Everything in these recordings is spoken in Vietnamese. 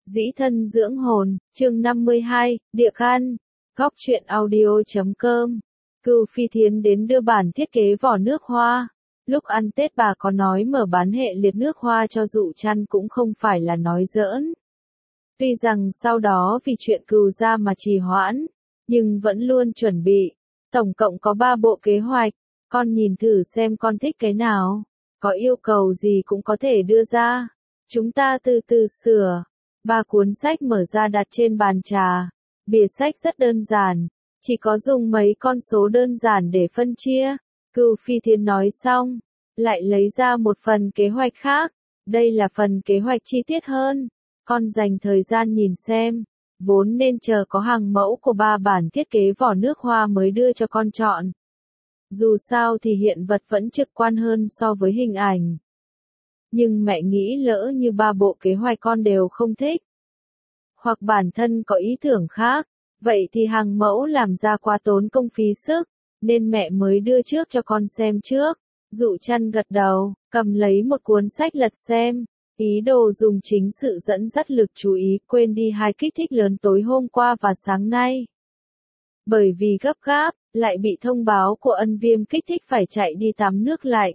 Dĩ thân dưỡng hồn, chương 52, địa căn, góc truyện audio.com. Cừu Phi Thiến đến đưa bản thiết kế vỏ nước hoa. Lúc ăn Tết bà có nói mở bán hệ liệt nước hoa cho Dụ Trăn cũng không phải là nói giỡn. Tuy rằng sau đó vì chuyện Cừu gia mà trì hoãn, nhưng vẫn luôn chuẩn bị. Tổng cộng có 3 bộ kế hoạch, con nhìn thử xem con thích cái nào, có yêu cầu gì cũng có thể đưa ra. Chúng ta từ từ sửa. 3 cuốn sách mở ra đặt trên bàn trà. Bìa sách rất đơn giản, chỉ có dùng mấy con số đơn giản để phân chia. Cừu Phi Thiến nói xong, lại lấy ra một phần kế hoạch khác. Đây là phần kế hoạch chi tiết hơn. Con dành thời gian nhìn xem. Vốn nên chờ có hàng mẫu của 3 bản thiết kế vỏ nước hoa mới đưa cho con chọn. Dù sao thì hiện vật vẫn trực quan hơn so với hình ảnh. Nhưng mẹ nghĩ lỡ như 3 bộ kế hoạch con đều không thích, hoặc bản thân có ý tưởng khác, vậy thì hàng mẫu làm ra quá tốn công phí sức, nên mẹ mới đưa trước cho con xem trước. Dụ Trăn gật đầu, cầm lấy một cuốn sách lật xem, ý đồ dùng chính sự dẫn dắt lực chú ý quên đi 2 kích thích lớn tối hôm qua và sáng nay. Bởi vì gấp gáp, lại bị thông báo của Ân Viêm kích thích phải chạy đi tắm nước lạnh.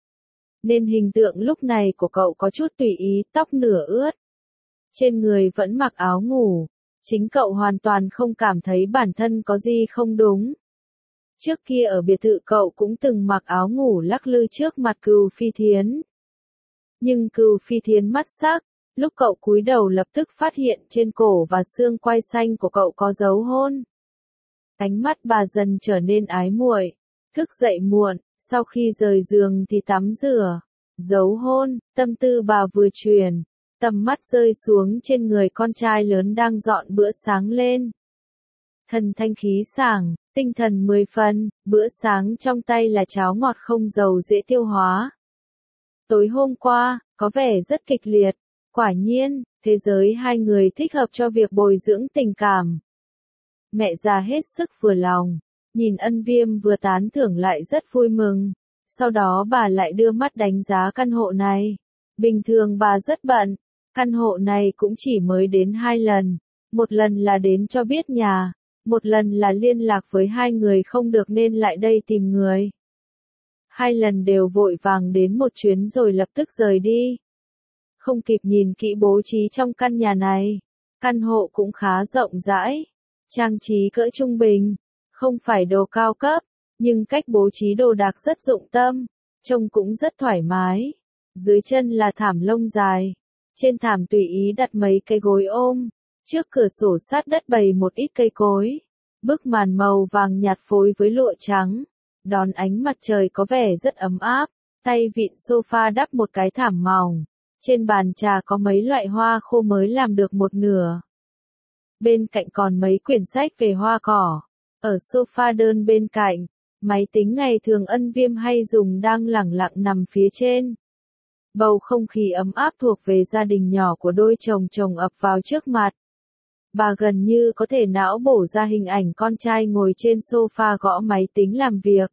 Nên hình tượng lúc này của cậu có chút tùy ý, tóc nửa ướt. Trên người vẫn mặc áo ngủ. Chính cậu hoàn toàn không cảm thấy bản thân có gì không đúng. Trước kia ở biệt thự cậu cũng từng mặc áo ngủ lắc lư trước mặt Cừu Phi Thiến. Nhưng Cừu Phi Thiến mắt sắc, lúc cậu cúi đầu lập tức phát hiện trên cổ và xương quai xanh của cậu có dấu hôn. Ánh mắt bà dần trở nên ái muội. Thức dậy muộn, sau khi rời giường thì tắm rửa. Dấu hôn, tâm tư bà vừa chuyển. Tầm mắt rơi xuống trên người con trai lớn đang dọn bữa sáng lên. Thần thanh khí sảng, tinh thần 10 phần, bữa sáng trong tay là cháo ngọt không dầu dễ tiêu hóa. Tối hôm qua, có vẻ rất kịch liệt. Quả nhiên, thế giới hai người thích hợp cho việc bồi dưỡng tình cảm. Mẹ già hết sức vừa lòng, nhìn Ân Viêm vừa tán thưởng lại rất vui mừng. Sau đó bà lại đưa mắt đánh giá căn hộ này. Bình thường bà rất bận, căn hộ này cũng chỉ mới đến 2 lần. Một lần là đến cho biết nhà, một lần là liên lạc với 2 người không được nên lại đây tìm người. 2 lần đều vội vàng đến một chuyến rồi lập tức rời đi. Không kịp nhìn kỹ bố trí trong căn nhà này. Căn hộ cũng khá rộng rãi, trang trí cỡ trung bình, không phải đồ cao cấp, nhưng cách bố trí đồ đạc rất dụng tâm, trông cũng rất thoải mái. Dưới chân là thảm lông dài, trên thảm tùy ý đặt mấy cái gối ôm, trước cửa sổ sát đất bày một ít cây cối. Bức màn màu vàng nhạt phối với lụa trắng, đón ánh mặt trời có vẻ rất ấm áp. Tay vịn sofa đắp một cái thảm mỏng. Trên bàn trà có mấy loại hoa khô mới làm được một nửa. Bên cạnh còn mấy quyển sách về hoa cỏ. Ở sofa đơn bên cạnh, máy tính ngày thường Ân Viêm hay dùng đang lẳng lặng nằm phía trên. Bầu không khí ấm áp thuộc về gia đình nhỏ của đôi chồng chồng ập vào trước mặt. Bà gần như có thể não bổ ra hình ảnh con trai ngồi trên sofa gõ máy tính làm việc.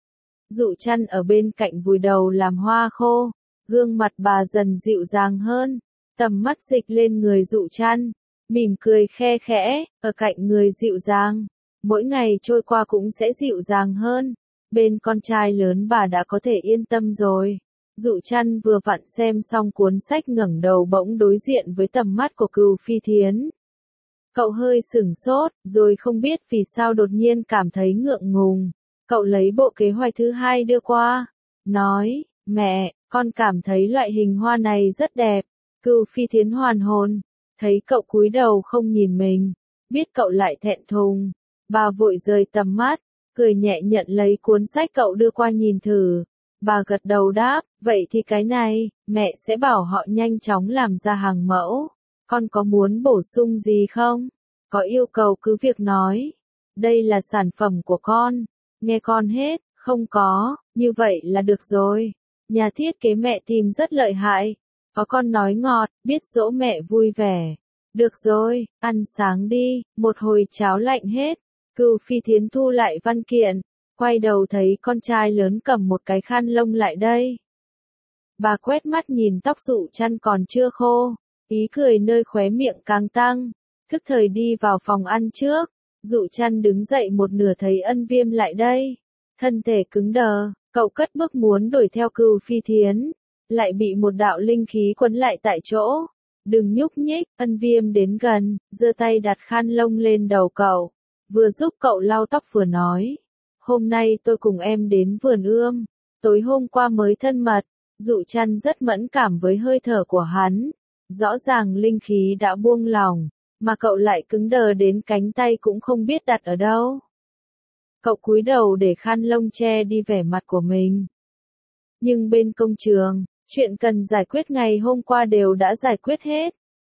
Dụ Trăn ở bên cạnh vùi đầu làm hoa khô, gương mặt bà dần dịu dàng hơn, tầm mắt dịch lên người Dụ Trăn, mỉm cười khe khẽ, ở cạnh người dịu dàng, mỗi ngày trôi qua cũng sẽ dịu dàng hơn. Bên con trai lớn bà đã có thể yên tâm rồi. Dụ Trăn vừa vặn xem xong cuốn sách ngẩng đầu bỗng đối diện với tầm mắt của Cừu Phi Thiến. Cậu hơi sửng sốt, rồi không biết vì sao đột nhiên cảm thấy ngượng ngùng. Cậu lấy bộ kế hoạch thứ 2 đưa qua, nói, mẹ, con cảm thấy loại hình hoa này rất đẹp. Cừu Phi Thiến hoàn hồn, thấy cậu cúi đầu không nhìn mình, biết cậu lại thẹn thùng. Bà vội rời tầm mắt, cười nhẹ nhận lấy cuốn sách cậu đưa qua nhìn thử. Bà gật đầu đáp, vậy thì cái này, mẹ sẽ bảo họ nhanh chóng làm ra hàng mẫu. Con có muốn bổ sung gì không? Có yêu cầu cứ việc nói. Đây là sản phẩm của con. Nghe con hết, không có, như vậy là được rồi. Nhà thiết kế mẹ tìm rất lợi hại. Có con nói ngọt, biết dỗ mẹ vui vẻ. Được rồi, ăn sáng đi, một hồi cháo lạnh hết. Cừu Phi Thiến thu lại văn kiện, quay đầu thấy con trai lớn cầm một cái khăn lông lại đây. Bà quét mắt nhìn tóc Dụ Trăn còn chưa khô, Ý cười nơi khóe miệng càng tăng, thức thời đi vào phòng ăn trước. Dụ Chăn đứng dậy một nửa thấy Ân Viêm lại đây. Thân thể cứng đờ, cậu cất bước muốn đuổi theo Cừu Phi Thiến. Lại bị một đạo linh khí quấn lại tại chỗ. Đừng nhúc nhích, Ân Viêm đến gần, giơ tay đặt khăn lông lên đầu cậu. Vừa giúp cậu lau tóc vừa nói. Hôm nay tôi cùng em đến vườn ươm. Tối hôm qua mới thân mật. Dụ Chăn rất mẫn cảm với hơi thở của hắn. Rõ ràng linh khí đã buông lỏng, mà cậu lại cứng đờ đến cánh tay cũng không biết đặt ở đâu. Cậu cúi đầu để khăn lông che đi vẻ mặt của mình. Nhưng bên công trường, chuyện cần giải quyết ngày hôm qua đều đã giải quyết hết.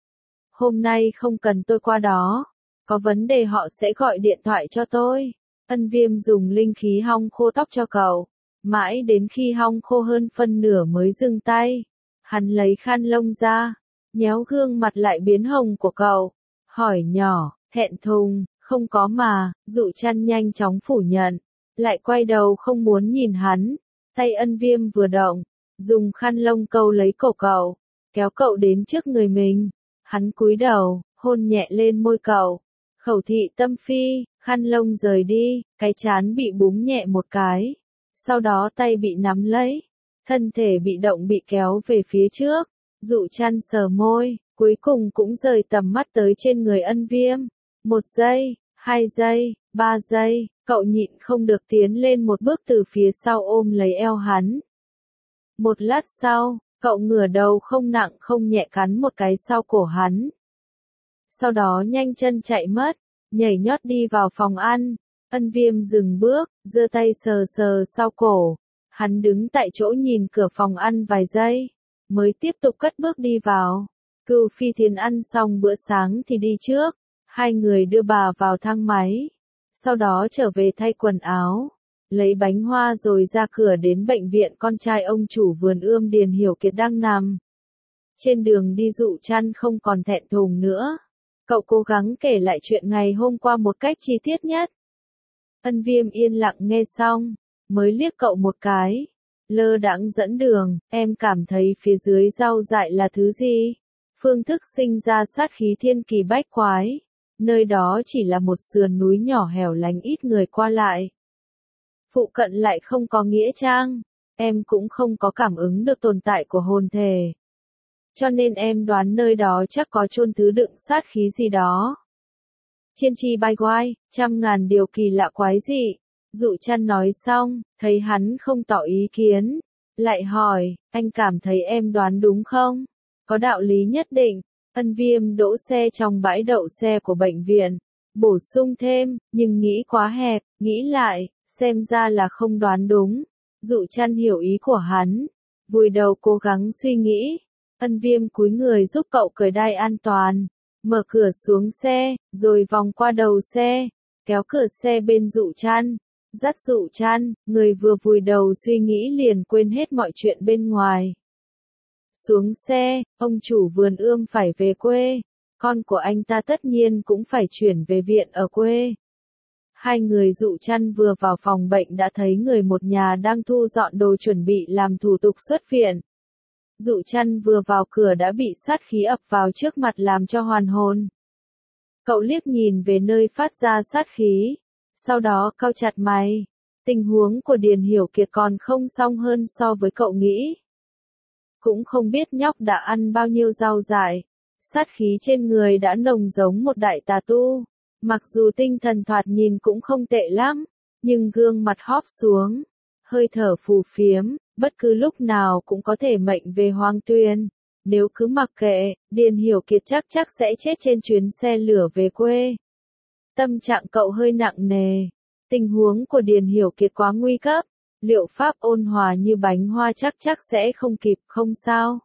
Hôm nay không cần tôi qua đó. Có vấn đề họ sẽ gọi điện thoại cho tôi. Ân Viêm dùng linh khí hong khô tóc cho cậu. Mãi đến khi hong khô hơn phân nửa mới dừng tay. Hắn lấy khăn lông ra, nhéo gương mặt lại biến hồng của cậu. Hỏi nhỏ, thẹn thùng, không có mà. Dụ Chăn nhanh chóng phủ nhận. Lại quay đầu không muốn nhìn hắn. Tay Ân Viêm vừa động, dùng khăn lông câu lấy cổ cậu, kéo cậu đến trước người mình. Hắn cúi đầu, hôn nhẹ lên môi cậu. Khẩu thị tâm phi, khăn lông rời đi, cái trán bị búng nhẹ một cái. Sau đó tay bị nắm lấy, thân thể bị động bị kéo về phía trước. Dụ Chăn sờ môi, cuối cùng cũng rời tầm mắt tới trên người Ân Viêm. 1 giây, 2 giây, 3 giây, cậu nhịn không được tiến lên một bước từ phía sau ôm lấy eo hắn. Một lát sau, cậu ngửa đầu không nặng không nhẹ cắn một cái sau cổ hắn. Sau đó nhanh chân chạy mất, nhảy nhót đi vào phòng ăn. Ân Viêm dừng bước, giơ tay sờ sờ sau cổ. Hắn đứng tại chỗ nhìn cửa phòng ăn vài giây, mới tiếp tục cất bước đi vào. Cừu Phi Thiến ăn xong bữa sáng thì đi trước. Hai người đưa bà vào thang máy. Sau đó trở về thay quần áo, lấy bánh hoa rồi ra cửa đến bệnh viện con trai ông chủ vườn ươm Điền Hiểu Kiệt đang nằm. Trên đường đi Dụ Chăn không còn thẹn thùng nữa. Cậu cố gắng kể lại chuyện ngày hôm qua một cách chi tiết nhất. Ân Viêm yên lặng nghe xong, mới liếc cậu một cái. Lơ đãng dẫn đường, em cảm thấy phía dưới rau dại là thứ gì? Phương thức sinh ra sát khí thiên kỳ bách quái. Nơi đó chỉ là một sườn núi nhỏ hẻo lánh ít người qua lại. Phụ cận lại không có nghĩa trang, em cũng không có cảm ứng được tồn tại của hồn thể. Cho nên em đoán nơi đó chắc có chôn thứ đựng sát khí gì đó. Chiên chi bai guai, trăm ngàn điều kỳ lạ quái dị. Dụ Chăn nói xong, thấy hắn không tỏ ý kiến. Lại hỏi, anh cảm thấy em đoán đúng không? Có đạo lý nhất định. Ân Viêm đỗ xe trong bãi đậu xe của bệnh viện. Bổ sung thêm, nhưng nghĩ quá hẹp, nghĩ lại, xem ra là không đoán đúng. Dụ Chăn hiểu ý của hắn. Vùi đầu cố gắng suy nghĩ. Ân Viêm cúi người giúp cậu cởi đai an toàn. Mở cửa xuống xe, rồi vòng qua đầu xe. Kéo cửa xe bên Dụ Chăn. Dắt Dụ Chăn, người vừa vùi đầu suy nghĩ liền quên hết mọi chuyện bên ngoài. Xuống xe, ông chủ vườn ươm phải về quê. Con của anh ta tất nhiên cũng phải chuyển về viện ở quê. Hai người Dụ Chăn vừa vào phòng bệnh đã thấy người một nhà đang thu dọn đồ chuẩn bị làm thủ tục xuất viện. Dụ Chăn vừa vào cửa đã bị sát khí ập vào trước mặt làm cho hoàn hồn. Cậu liếc nhìn về nơi phát ra sát khí. Sau đó cau chặt mày. Tình huống của Điền Hiểu Kiệt còn không xong hơn so với cậu nghĩ. Cũng không biết nhóc đã ăn bao nhiêu rau dại. Sát khí trên người đã nồng giống một đại tà tu. Mặc dù tinh thần thoạt nhìn cũng không tệ lắm, nhưng gương mặt hóp xuống, hơi thở phù phiếm, bất cứ lúc nào cũng có thể mệnh về hoang tuyên. Nếu cứ mặc kệ, Điền Hiểu Kiệt chắc sẽ chết trên chuyến xe lửa về quê. Tâm trạng cậu hơi nặng nề. Tình huống của Điền Hiểu Kiệt quá nguy cấp. Liệu pháp ôn hòa như bánh hoa chắc sẽ không kịp, không sao.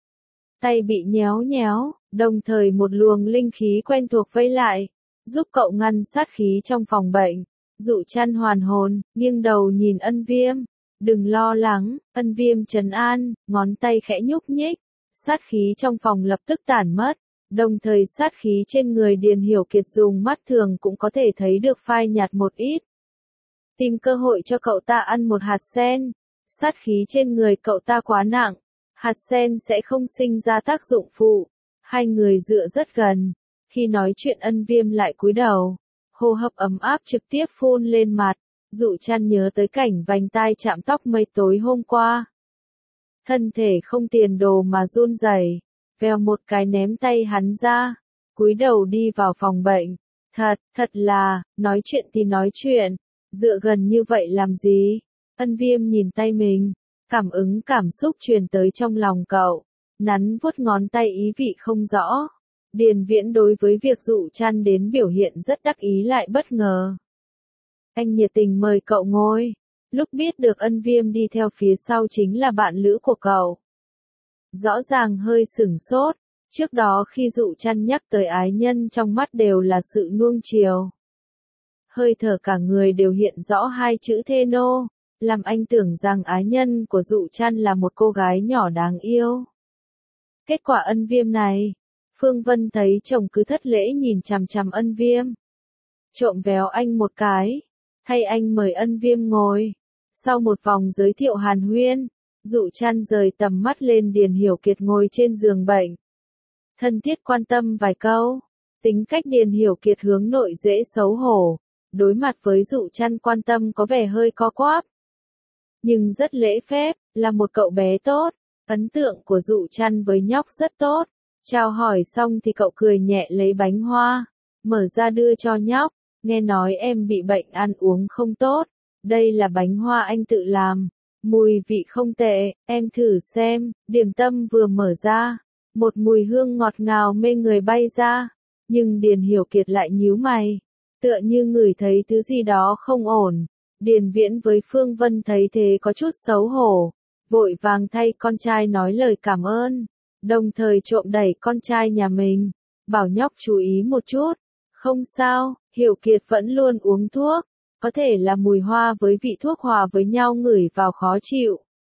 Tay bị nhéo nhéo, đồng thời một luồng linh khí quen thuộc vây lại, giúp cậu ngăn sát khí trong phòng bệnh. Dụ Chăn hoàn hồn, nghiêng đầu nhìn Ân Viêm. Đừng lo lắng, Ân Viêm trấn an, ngón tay khẽ nhúc nhích. Sát khí trong phòng lập tức tản mất. Đồng thời sát khí trên người Điền Hiểu Kiệt dùng mắt thường cũng có thể thấy được phai nhạt một ít. Tìm cơ hội cho cậu ta ăn một hạt sen. Sát khí trên người cậu ta quá nặng. Hạt sen sẽ không sinh ra tác dụng phụ. Hai người dựa rất gần, khi nói chuyện Ân Viêm lại cúi đầu, hô hấp ấm áp trực tiếp phun lên mặt, Dụ Trăn nhớ tới cảnh vành tai chạm tóc mây tối hôm qua. Thân thể không tiền đồ mà run rẩy, vèo một cái ném tay hắn ra, cúi đầu đi vào phòng bệnh. Thật là, nói chuyện thì nói chuyện, dựa gần như vậy làm gì? Ân Viêm nhìn tay mình, cảm xúc truyền tới trong lòng cậu, nắn vuốt ngón tay ý vị không rõ. Điền Viễn đối với việc Dụ Trăn đến biểu hiện rất đắc ý lại bất ngờ. Anh nhiệt tình mời cậu ngồi, lúc biết được Ân Viêm đi theo phía sau chính là bạn lữ của cậu. Rõ ràng hơi sửng sốt, trước đó khi Dụ Trăn nhắc tới ái nhân trong mắt đều là sự nuông chiều. Hơi thở cả người đều hiện rõ hai chữ thê nô, làm anh tưởng rằng ái nhân của Dụ Trăn là một cô gái nhỏ đáng yêu. Kết quả Ân Viêm này, Phương Vân thấy chồng cứ thất lễ nhìn chằm chằm Ân Viêm. Trộm véo anh một cái, hay anh mời Ân Viêm ngồi. Sau một vòng giới thiệu hàn huyên, Dụ Trăn rời tầm mắt lên Điền Hiểu Kiệt ngồi trên giường bệnh. Thân thiết quan tâm vài câu, tính cách Điền Hiểu Kiệt hướng nội dễ xấu hổ, đối mặt với Dụ Trăn quan tâm có vẻ hơi co quắp. Nhưng rất lễ phép, là một cậu bé tốt, ấn tượng của Dụ Trăn với nhóc rất tốt. Chào hỏi xong thì cậu cười nhẹ lấy bánh hoa, mở ra đưa cho nhóc, nghe nói em bị bệnh ăn uống không tốt, đây là bánh hoa anh tự làm, mùi vị không tệ, em thử xem. Điểm tâm vừa mở ra, một mùi hương ngọt ngào mê người bay ra, nhưng Điền Hiểu Kiệt lại nhíu mày, tựa như ngửi thấy thứ gì đó không ổn. Điền Viễn với Phương Vân thấy thế có chút xấu hổ, vội vàng thay con trai nói lời cảm ơn, đồng thời trộm đẩy con trai nhà mình, bảo nhóc chú ý một chút. Không sao, Hiểu Kiệt vẫn luôn uống thuốc, có thể là mùi hoa với vị thuốc hòa với nhau ngửi vào khó chịu.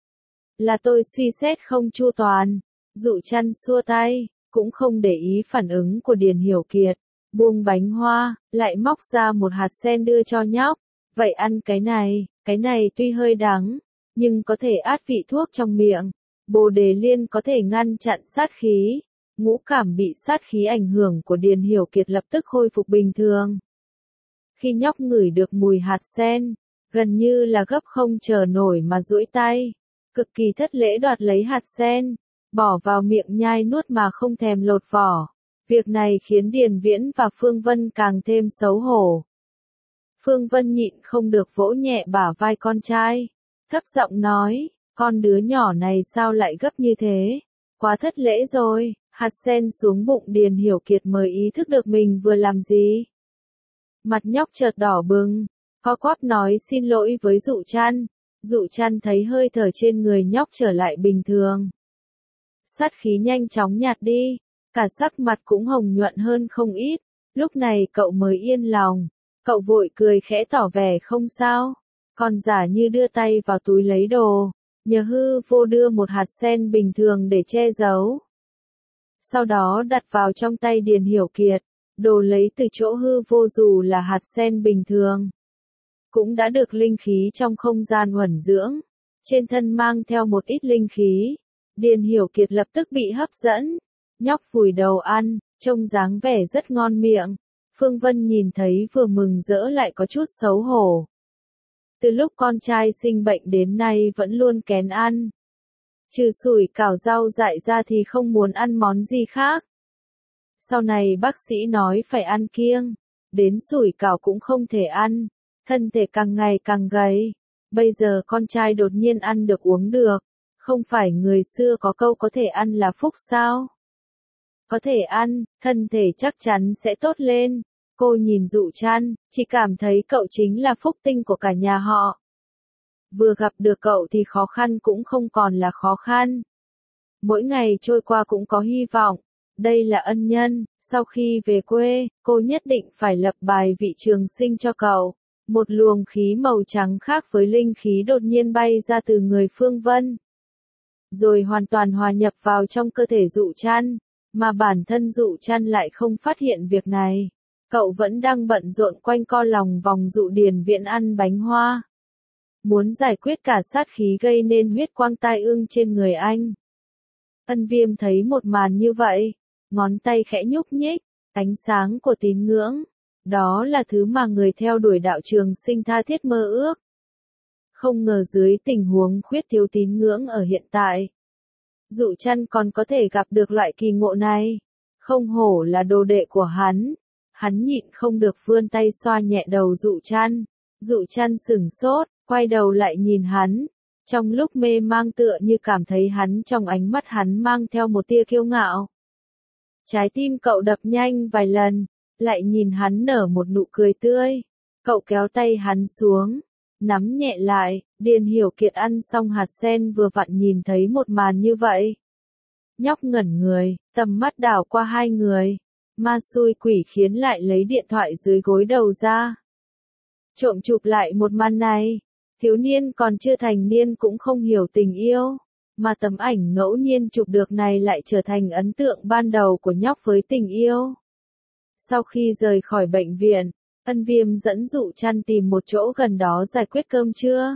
Là tôi suy xét không chu toàn. Dụ Trăn xua tay, cũng không để ý phản ứng của Điền Hiểu Kiệt, buông bánh hoa, lại móc ra một hạt sen đưa cho nhóc. Vậy ăn cái này tuy hơi đắng, nhưng có thể át vị thuốc trong miệng. Bồ đề liên có thể ngăn chặn sát khí. Ngũ cảm bị sát khí ảnh hưởng của Điền Hiểu Kiệt lập tức khôi phục bình thường. Khi nhóc ngửi được mùi hạt sen, gần như là gấp không chờ nổi mà duỗi tay, cực kỳ thất lễ đoạt lấy hạt sen, bỏ vào miệng nhai nuốt mà không thèm lột vỏ. Việc này khiến Điền Viễn và Phương Vân càng thêm xấu hổ. Phương Vân nhịn không được vỗ nhẹ bả vai con trai, thấp giọng nói, con đứa nhỏ này sao lại gấp như thế, quá thất lễ rồi. Hạt sen xuống bụng Điền Hiểu Kiệt mới ý thức được mình vừa làm gì. Mặt nhóc chợt đỏ bừng, co quắp nói xin lỗi với Dụ Trăn. Dụ Trăn thấy hơi thở trên người nhóc trở lại bình thường. Sát khí nhanh chóng nhạt đi, cả sắc mặt cũng hồng nhuận hơn không ít. Lúc này cậu mới yên lòng, cậu vội cười khẽ tỏ vẻ không sao, còn giả như đưa tay vào túi lấy đồ, nhờ hư vô đưa một hạt sen bình thường để che giấu. Sau đó đặt vào trong tay Điền Hiểu Kiệt, đồ lấy từ chỗ hư vô dù là hạt sen bình thường, cũng đã được linh khí trong không gian huẩn dưỡng, trên thân mang theo một ít linh khí. Điền Hiểu Kiệt lập tức bị hấp dẫn, nhóc vùi đầu ăn, trông dáng vẻ rất ngon miệng. Phương Vân nhìn thấy vừa mừng rỡ lại có chút xấu hổ. Từ lúc con trai sinh bệnh đến nay vẫn luôn kén ăn. Trừ sủi cảo rau dại ra thì không muốn ăn món gì khác. Sau này bác sĩ nói phải ăn kiêng, đến sủi cảo cũng không thể ăn, thân thể càng ngày càng gầy. Bây giờ con trai đột nhiên ăn được uống được, không phải người xưa có câu có thể ăn là phúc sao? Có thể ăn, thân thể chắc chắn sẽ tốt lên. Cô nhìn Dụ Trăn, chỉ cảm thấy cậu chính là phúc tinh của cả nhà họ. Vừa gặp được cậu thì khó khăn cũng không còn là khó khăn. Mỗi ngày trôi qua cũng có hy vọng. Đây là ân nhân, sau khi về quê, cô nhất định phải lập bài vị trường sinh cho cậu. Một luồng khí màu trắng khác với linh khí đột nhiên bay ra từ người Phương Vân, rồi hoàn toàn hòa nhập vào trong cơ thể Dụ Trăn, mà bản thân Dụ Trăn lại không phát hiện việc này. Cậu vẫn đang bận rộn quanh co lòng vòng dụ Điền Viễn ăn bánh hoa, muốn giải quyết cả sát khí gây nên huyết quang tai ương trên người anh. Ân Viêm thấy một màn như vậy, ngón tay khẽ nhúc nhích, ánh sáng của tín ngưỡng. Đó là thứ mà người theo đuổi đạo trường sinh tha thiết mơ ước. Không ngờ dưới tình huống khuyết thiếu tín ngưỡng ở hiện tại, Dụ Trăn còn có thể gặp được loại kỳ ngộ này. Không hổ là đồ đệ của hắn. Hắn nhịn không được vươn tay xoa nhẹ đầu Dụ Trăn. Dụ Trăn sửng sốt, quay đầu lại nhìn hắn. Trong lúc mê mang tựa như cảm thấy hắn trong ánh mắt hắn mang theo một tia kiêu ngạo. Trái tim cậu đập nhanh vài lần, lại nhìn hắn nở một nụ cười tươi. Cậu kéo tay hắn xuống, nắm nhẹ lại. Điền Hiểu Kiệt ăn xong hạt sen vừa vặn nhìn thấy một màn như vậy. Nhóc ngẩn người, tầm mắt đảo qua hai người. Ma xui quỷ khiến lại lấy điện thoại dưới gối đầu ra. Trộm chụp lại một màn này. Thiếu niên còn chưa thành niên cũng không hiểu tình yêu. Mà tấm ảnh ngẫu nhiên chụp được này lại trở thành ấn tượng ban đầu của nhóc với tình yêu. Sau khi rời khỏi bệnh viện, Ân Viêm dẫn Dụ Trăn tìm một chỗ gần đó giải quyết cơm trưa.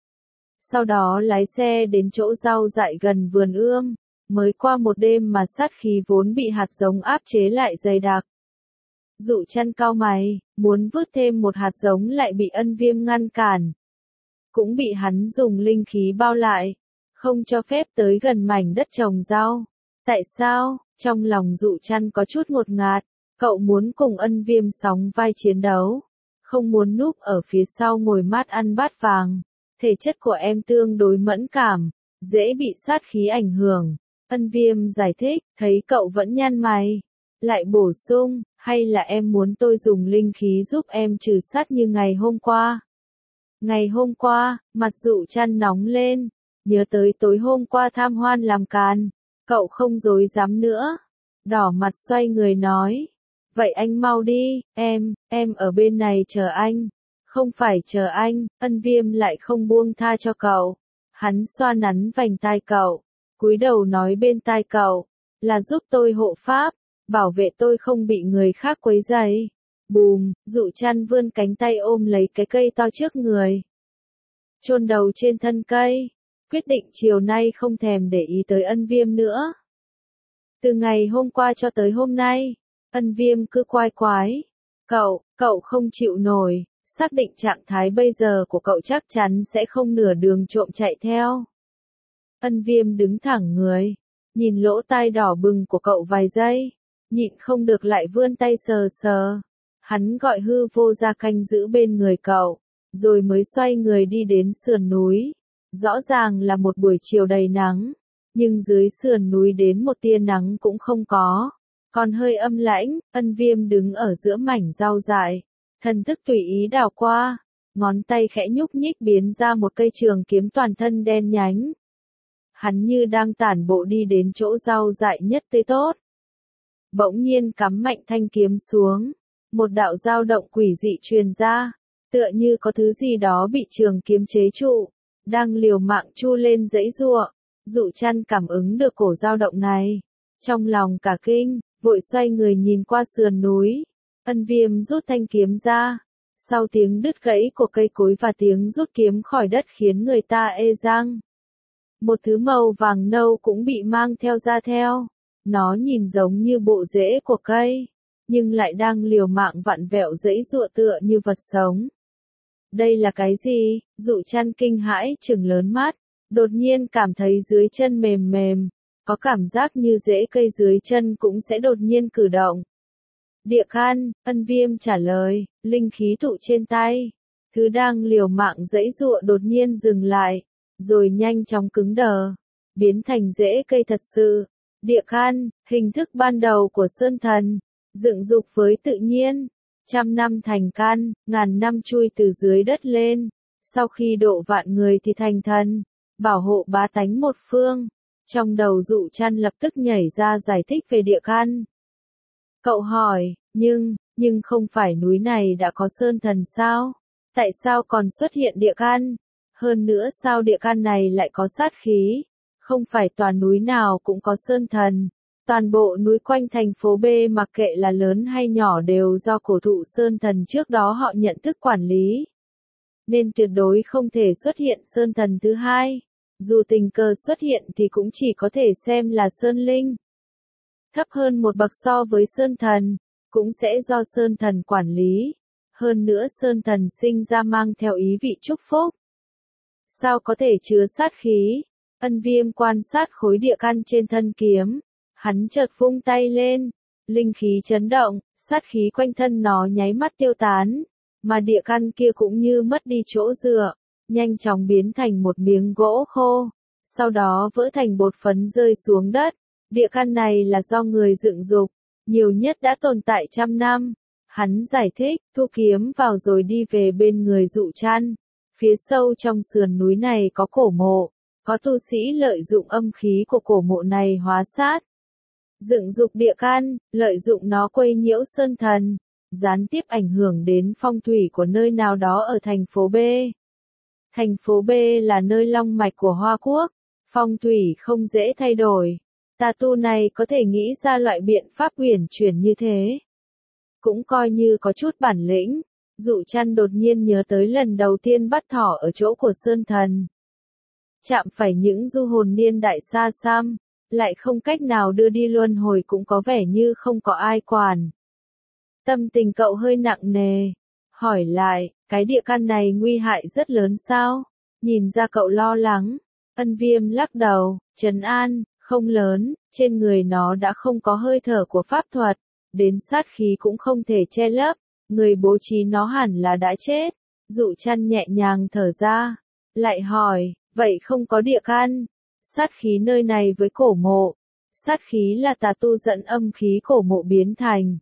Sau đó lái xe đến chỗ rau dại gần vườn ươm. Mới qua một đêm mà sát khí vốn bị hạt giống áp chế lại dày đặc. Dụ Trăn cau mày, muốn vứt thêm một hạt giống lại bị Ân Viêm ngăn cản. Cũng bị hắn dùng linh khí bao lại, không cho phép tới gần mảnh đất trồng rau. Tại sao? Trong lòng Dụ Trăn có chút ngột ngạt, cậu muốn cùng Ân Viêm sóng vai chiến đấu, không muốn núp ở phía sau ngồi mát ăn bát vàng. Thể chất của em tương đối mẫn cảm, dễ bị sát khí ảnh hưởng. Ân Viêm giải thích, thấy cậu vẫn nhăn mày, lại bổ sung, hay là em muốn tôi dùng linh khí giúp em trừ sát như ngày hôm qua? Ngày hôm qua, mặt Dụ Trăn nóng lên, nhớ tới tối hôm qua tham hoan làm càn, cậu không dối dám nữa, đỏ mặt xoay người nói, vậy anh mau đi, em ở bên này chờ anh, không phải chờ anh. Ân Viêm lại không buông tha cho cậu, hắn xoa nắn vành tai cậu, cúi đầu nói bên tai cậu, là giúp tôi hộ pháp, bảo vệ tôi không bị người khác quấy rầy. Bùm, Dụ Trăn vươn cánh tay ôm lấy cái cây to trước người, chôn đầu trên thân cây, quyết định chiều nay không thèm để ý tới Ân Viêm nữa. Từ ngày hôm qua cho tới hôm nay, Ân Viêm cứ quái quái. Cậu không chịu nổi, xác định trạng thái bây giờ của cậu chắc chắn sẽ không nửa đường trộm chạy theo. Ân Viêm đứng thẳng người, nhìn lỗ tai đỏ bừng của cậu vài giây, nhịn không được lại vươn tay sờ sờ. Hắn gọi hư vô ra canh giữ bên người cậu, rồi mới xoay người đi đến sườn núi. Rõ ràng là một buổi chiều đầy nắng, nhưng dưới sườn núi đến một tia nắng cũng không có, còn hơi âm lãnh. Ân Viêm đứng ở giữa mảnh rau dại, thần thức tùy ý đảo qua, ngón tay khẽ nhúc nhích biến ra một cây trường kiếm toàn thân đen nhánh. Hắn như đang tản bộ đi đến chỗ rau dại nhất tươi tốt. Bỗng nhiên cắm mạnh thanh kiếm xuống, một đạo dao động quỷ dị truyền ra, tựa như có thứ gì đó bị trường kiếm chế trụ, đang liều mạng chu lên giãy giụa. Dụ Trăn cảm ứng được cổ dao động này, trong lòng cả kinh, vội xoay người nhìn qua sườn núi. Ân Viêm rút thanh kiếm ra, sau tiếng đứt gãy của cây cối và tiếng rút kiếm khỏi đất khiến người ta ê răng. Một thứ màu vàng nâu cũng bị mang theo ra theo. Nó nhìn giống như bộ rễ của cây, nhưng lại đang liều mạng vặn vẹo giãy giụa tựa như vật sống. Đây là cái gì? Dụ Trăn kinh hãi trừng lớn mắt, đột nhiên cảm thấy dưới chân mềm mềm, có cảm giác như rễ cây dưới chân cũng sẽ đột nhiên cử động. Địa Khan, Ân Viêm trả lời, linh khí tụ trên tay. Thứ đang liều mạng giãy giụa đột nhiên dừng lại, rồi nhanh chóng cứng đờ, biến thành rễ cây thật sự. Địa Khan, hình thức ban đầu của Sơn Thần, dựng dục với tự nhiên, trăm năm thành căn, ngàn năm chui từ dưới đất lên, sau khi độ vạn người thì thành thần, bảo hộ bá tánh một phương. Trong đầu Dụ Trăn lập tức nhảy ra giải thích về Địa Khan. Cậu hỏi, nhưng không phải núi này đã có Sơn Thần sao? Tại sao còn xuất hiện Địa Khan? Hơn nữa sao Địa Khan này lại có sát khí? Không phải toàn núi nào cũng có Sơn Thần. Toàn bộ núi quanh thành phố B mặc kệ là lớn hay nhỏ đều do cổ thụ Sơn Thần trước đó họ nhận thức quản lý. Nên tuyệt đối không thể xuất hiện Sơn Thần thứ hai. Dù tình cờ xuất hiện thì cũng chỉ có thể xem là Sơn Linh. thấp hơn một bậc so với Sơn Thần, cũng sẽ do Sơn Thần quản lý. Hơn nữa Sơn Thần sinh ra mang theo ý vị chúc phúc. Sao có thể chứa sát khí? Ân Viêm quan sát khối địa căn trên thân kiếm. Hắn chợt vung tay lên. Linh khí chấn động, sát khí quanh thân nó nháy mắt tiêu tán. Mà địa căn kia cũng như mất đi chỗ dựa. Nhanh chóng biến thành một miếng gỗ khô. Sau đó vỡ thành bột phấn rơi xuống đất. Địa căn này là do người dựng dục. Nhiều nhất đã tồn tại 100 năm. Hắn giải thích, thu kiếm vào rồi đi về bên người Dụ Trăn. Phía sâu trong sườn núi này có cổ mộ, có tu sĩ lợi dụng âm khí của cổ mộ này hóa sát. Dựng dục địa căn, lợi dụng nó quấy nhiễu Sơn Thần, gián tiếp ảnh hưởng đến phong thủy của nơi nào đó ở thành phố B. Thành phố B là nơi long mạch của Hoa Quốc, phong thủy không dễ thay đổi. Tà tu này có thể nghĩ ra loại biện pháp uyển chuyển như thế. Cũng coi như có chút bản lĩnh. Dụ Trăn đột nhiên nhớ tới lần đầu tiên bắt thỏ ở chỗ của Sơn Thần. Chạm phải những du hồn niên đại xa xăm, lại không cách nào đưa đi luân hồi cũng có vẻ như không có ai quản. Tâm tình cậu hơi nặng nề. Hỏi lại, cái địa căn này nguy hại rất lớn sao? Nhìn ra cậu lo lắng. Ân Viêm lắc đầu, trấn an, không lớn, trên người nó đã không có hơi thở của pháp thuật, đến sát khí cũng không thể che lấp. Người bố trí nó hẳn là đã chết. Dụ Trăn nhẹ nhàng thở ra. Lại hỏi, vậy không có địa căn? Sát khí nơi này với cổ mộ. Sát khí là tà tu dẫn âm khí cổ mộ biến thành.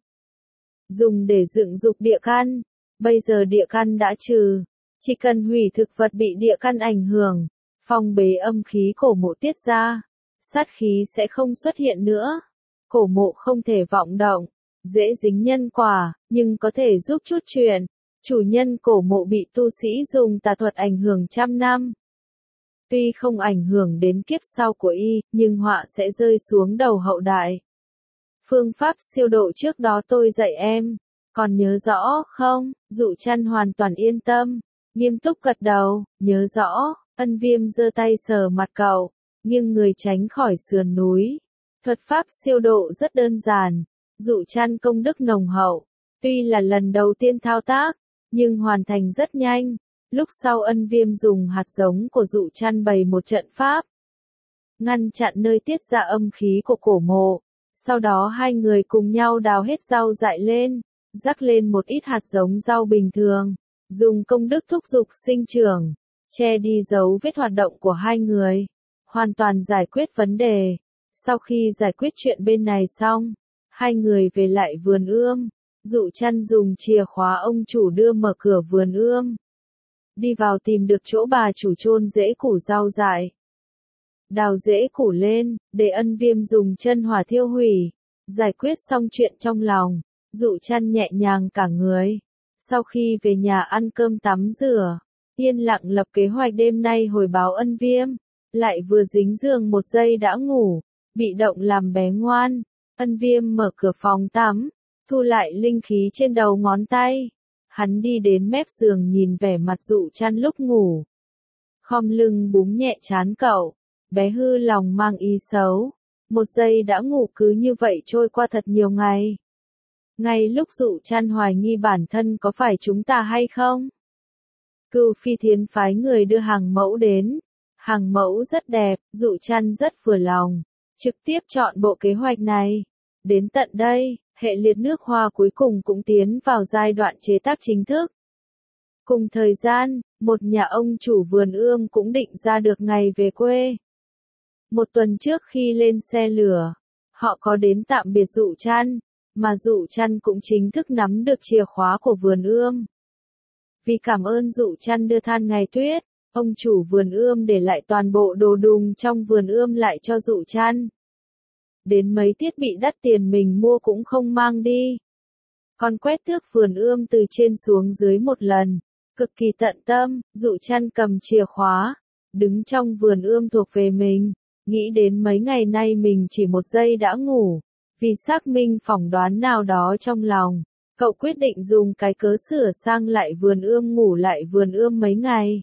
Dùng để dựng dục địa căn. Bây giờ địa căn đã trừ. Chỉ cần hủy thực vật bị địa căn ảnh hưởng. Phong bế âm khí cổ mộ tiết ra. Sát khí sẽ không xuất hiện nữa. Cổ mộ không thể vọng động. Dễ dính nhân quả, nhưng có thể giúp chút chuyện. Chủ nhân cổ mộ bị tu sĩ dùng tà thuật ảnh hưởng 100 năm. Tuy không ảnh hưởng đến kiếp sau của y, nhưng họa sẽ rơi xuống đầu hậu đại. Phương pháp siêu độ trước đó tôi dạy em, còn nhớ rõ không? Dụ Trăn hoàn toàn yên tâm, nghiêm túc gật đầu, nhớ rõ. Ân Viêm giơ tay sờ mặt cậu, nghiêng người tránh khỏi sườn núi. Thuật pháp siêu độ rất đơn giản. Dụ Trăn công đức nồng hậu, tuy là lần đầu tiên thao tác, nhưng hoàn thành rất nhanh. Lúc sau Ân Viêm dùng hạt giống của Dụ Trăn bày một trận pháp, ngăn chặn nơi tiết ra âm khí của cổ mộ. Sau đó hai người cùng nhau đào hết rau dại lên, rắc lên một ít hạt giống rau bình thường, dùng công đức thúc giục sinh trưởng, che đi dấu vết hoạt động của hai người, hoàn toàn giải quyết vấn đề. Sau khi giải quyết chuyện bên này xong, hai người về lại vườn ươm. Dụ Trăn dùng chìa khóa ông chủ đưa mở cửa vườn ươm. Đi vào tìm được chỗ bà chủ chôn rễ củ rau dại. Đào rễ củ lên, để Ân Viêm dùng chân hỏa thiêu hủy. Giải quyết xong chuyện trong lòng, Dụ Trăn nhẹ nhàng cả người. Sau khi về nhà ăn cơm tắm rửa, yên lặng lập kế hoạch đêm nay hồi báo Ân Viêm. Lại vừa dính giường một giây đã ngủ, bị động làm bé ngoan. Ân Viêm mở cửa phòng tắm, thu lại linh khí trên đầu ngón tay. Hắn đi đến mép giường nhìn vẻ mặt Dụ Trăn lúc ngủ. Khom lưng búng nhẹ trán cậu, bé hư lòng mang ý xấu. Một giây đã ngủ cứ như vậy trôi qua thật nhiều ngày. Ngay lúc Dụ Trăn hoài nghi bản thân có phải chúng ta hay không. Cửu Phi Thiến phái người đưa hàng mẫu đến. Hàng mẫu rất đẹp, Dụ Trăn rất vừa lòng. Trực tiếp chọn bộ kế hoạch này. Đến tận đây, hệ liệt nước hoa cuối cùng cũng tiến vào giai đoạn chế tác chính thức. Cùng thời gian, một nhà ông chủ vườn ươm cũng định ra được ngày về quê. Một tuần trước khi lên xe lửa, họ có đến tạm biệt Dụ Trăn, mà Dụ Trăn cũng chính thức nắm được chìa khóa của vườn ươm. Vì cảm ơn Dụ Trăn đưa than ngày tuyết, ông chủ vườn ươm để lại toàn bộ đồ đùng trong vườn ươm lại cho Dụ Trăn. Đến mấy thiết bị đắt tiền mình mua cũng không mang đi. Còn quét tước vườn ươm từ trên xuống dưới một lần, cực kỳ tận tâm. Dụ Trăn cầm chìa khóa, đứng trong vườn ươm thuộc về mình, nghĩ đến mấy ngày nay mình chỉ một giây đã ngủ. Vì xác minh phỏng đoán nào đó trong lòng, cậu quyết định dùng cái cớ sửa sang lại vườn ươm ngủ lại vườn ươm mấy ngày.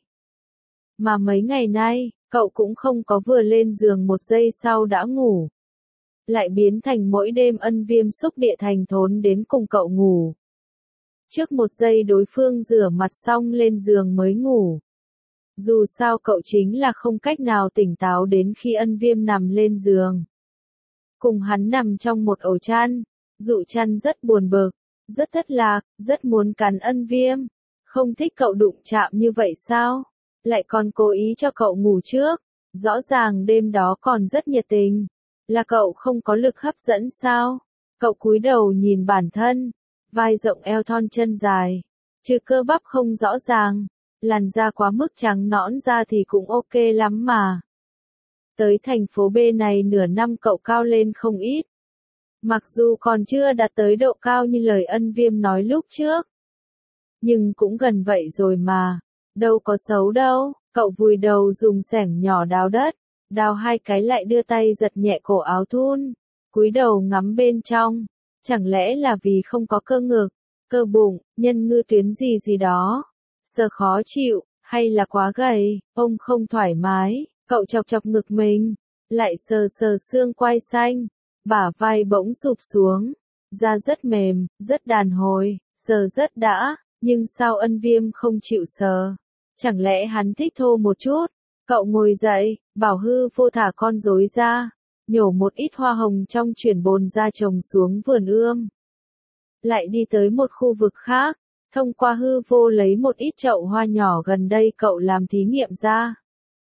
Mà mấy ngày nay, cậu cũng không có vừa lên giường một giây sau đã ngủ. lại biến thành mỗi đêm Ân Viêm xúc địa thành thốn đến cùng cậu ngủ. Trước một giây đối phương rửa mặt xong lên giường mới ngủ. Dù sao cậu chính là không cách nào tỉnh táo đến khi Ân Viêm nằm lên giường. Cùng hắn nằm trong một ổ chăn, Dụ Chăn rất buồn bực, rất thất lạc, rất muốn cắn Ân Viêm. Không thích cậu đụng chạm như vậy sao? Lại còn cố ý cho cậu ngủ trước. Rõ ràng đêm đó còn rất nhiệt tình. Là cậu không có lực hấp dẫn sao? Cậu cúi đầu nhìn bản thân, vai rộng eo thon chân dài, trừ cơ bắp không rõ ràng, làn da quá mức trắng nõn ra thì cũng ok lắm mà. Tới thành phố B này nửa năm cậu cao lên không ít. Mặc dù còn chưa đạt tới độ cao như lời Ân Viêm nói lúc trước. Nhưng cũng gần vậy rồi mà. Đâu có xấu đâu. Cậu vùi đầu dùng xẻng nhỏ đào đất. Đào hai cái lại đưa tay giật nhẹ cổ áo thun. Cúi đầu ngắm bên trong. Chẳng lẽ là vì không có cơ ngực, cơ bụng, nhân ngư tuyến gì gì đó. Sờ khó chịu, hay là quá gầy, ông không thoải mái. Cậu chọc chọc ngực mình. Lại sờ sờ xương quai xanh. Bả vai bỗng sụp xuống. Da rất mềm, rất đàn hồi, sờ rất đã. Nhưng sao Ân Viêm không chịu sờ? Chẳng lẽ hắn thích thô một chút? Cậu ngồi dậy, bảo hư vô thả con rối ra. Nhổ một ít hoa hồng trong chuyển bồn ra trồng xuống vườn ươm. Lại đi tới một khu vực khác. Thông qua hư vô lấy một ít chậu hoa nhỏ gần đây cậu làm thí nghiệm ra.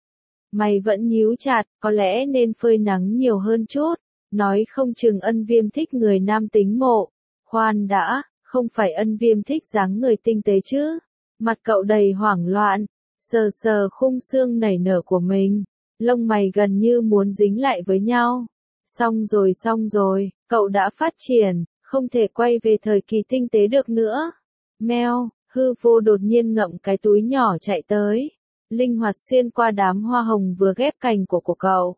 Mày vẫn nhíu chặt, có lẽ nên phơi nắng nhiều hơn chút. Nói không chừng Ân Viêm thích người nam tính mộ. Khoan đã, không phải Ân Viêm thích dáng người tinh tế chứ. Mặt cậu đầy hoảng loạn, sờ sờ khung xương nảy nở của mình. Lông mày gần như muốn dính lại với nhau. Xong rồi, cậu đã phát triển, không thể quay về thời kỳ tinh tế được nữa. Meo, hư vô đột nhiên ngậm cái túi nhỏ chạy tới. Linh hoạt xuyên qua đám hoa hồng vừa ghép cành của cậu.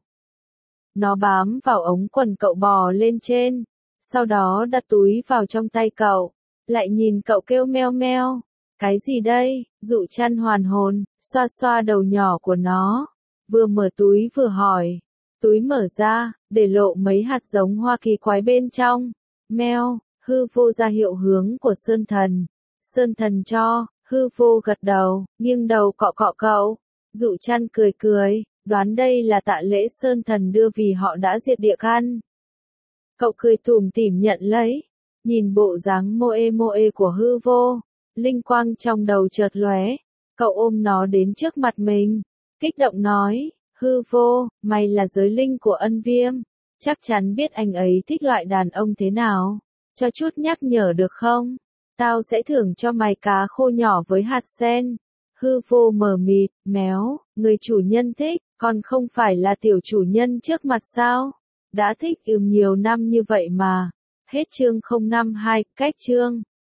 Nó bám vào ống quần cậu bò lên trên. Sau đó đặt túi vào trong tay cậu. Lại nhìn cậu kêu meo meo. Cái gì đây? Dụ Chăn hoàn hồn, xoa xoa đầu nhỏ của nó. Vừa mở túi vừa hỏi. Túi mở ra, để lộ mấy hạt giống hoa kỳ quái bên trong. Meo, hư vô ra hiệu hướng của Sơn Thần. Sơn Thần cho, hư vô gật đầu, nghiêng đầu cọ cọ cậu. Dụ Chăn cười cười, đoán đây là tạ lễ Sơn Thần đưa vì họ đã diệt địa căn. Cậu cười tủm tỉm nhận lấy, nhìn bộ dáng moe của hư vô. Linh quang trong đầu chợt lóe, cậu ôm nó đến trước mặt mình, kích động nói, hư vô, mày là giới linh của Ân Viêm, chắc chắn biết anh ấy thích loại đàn ông thế nào, cho chút nhắc nhở được không? Tao sẽ thưởng cho mày cá khô nhỏ với hạt sen. Hư vô mờ mịt, méo, người chủ nhân thích, còn không phải là tiểu chủ nhân trước mặt sao? Đã thích nhiều năm như vậy mà. Hết chương 052, cách chương.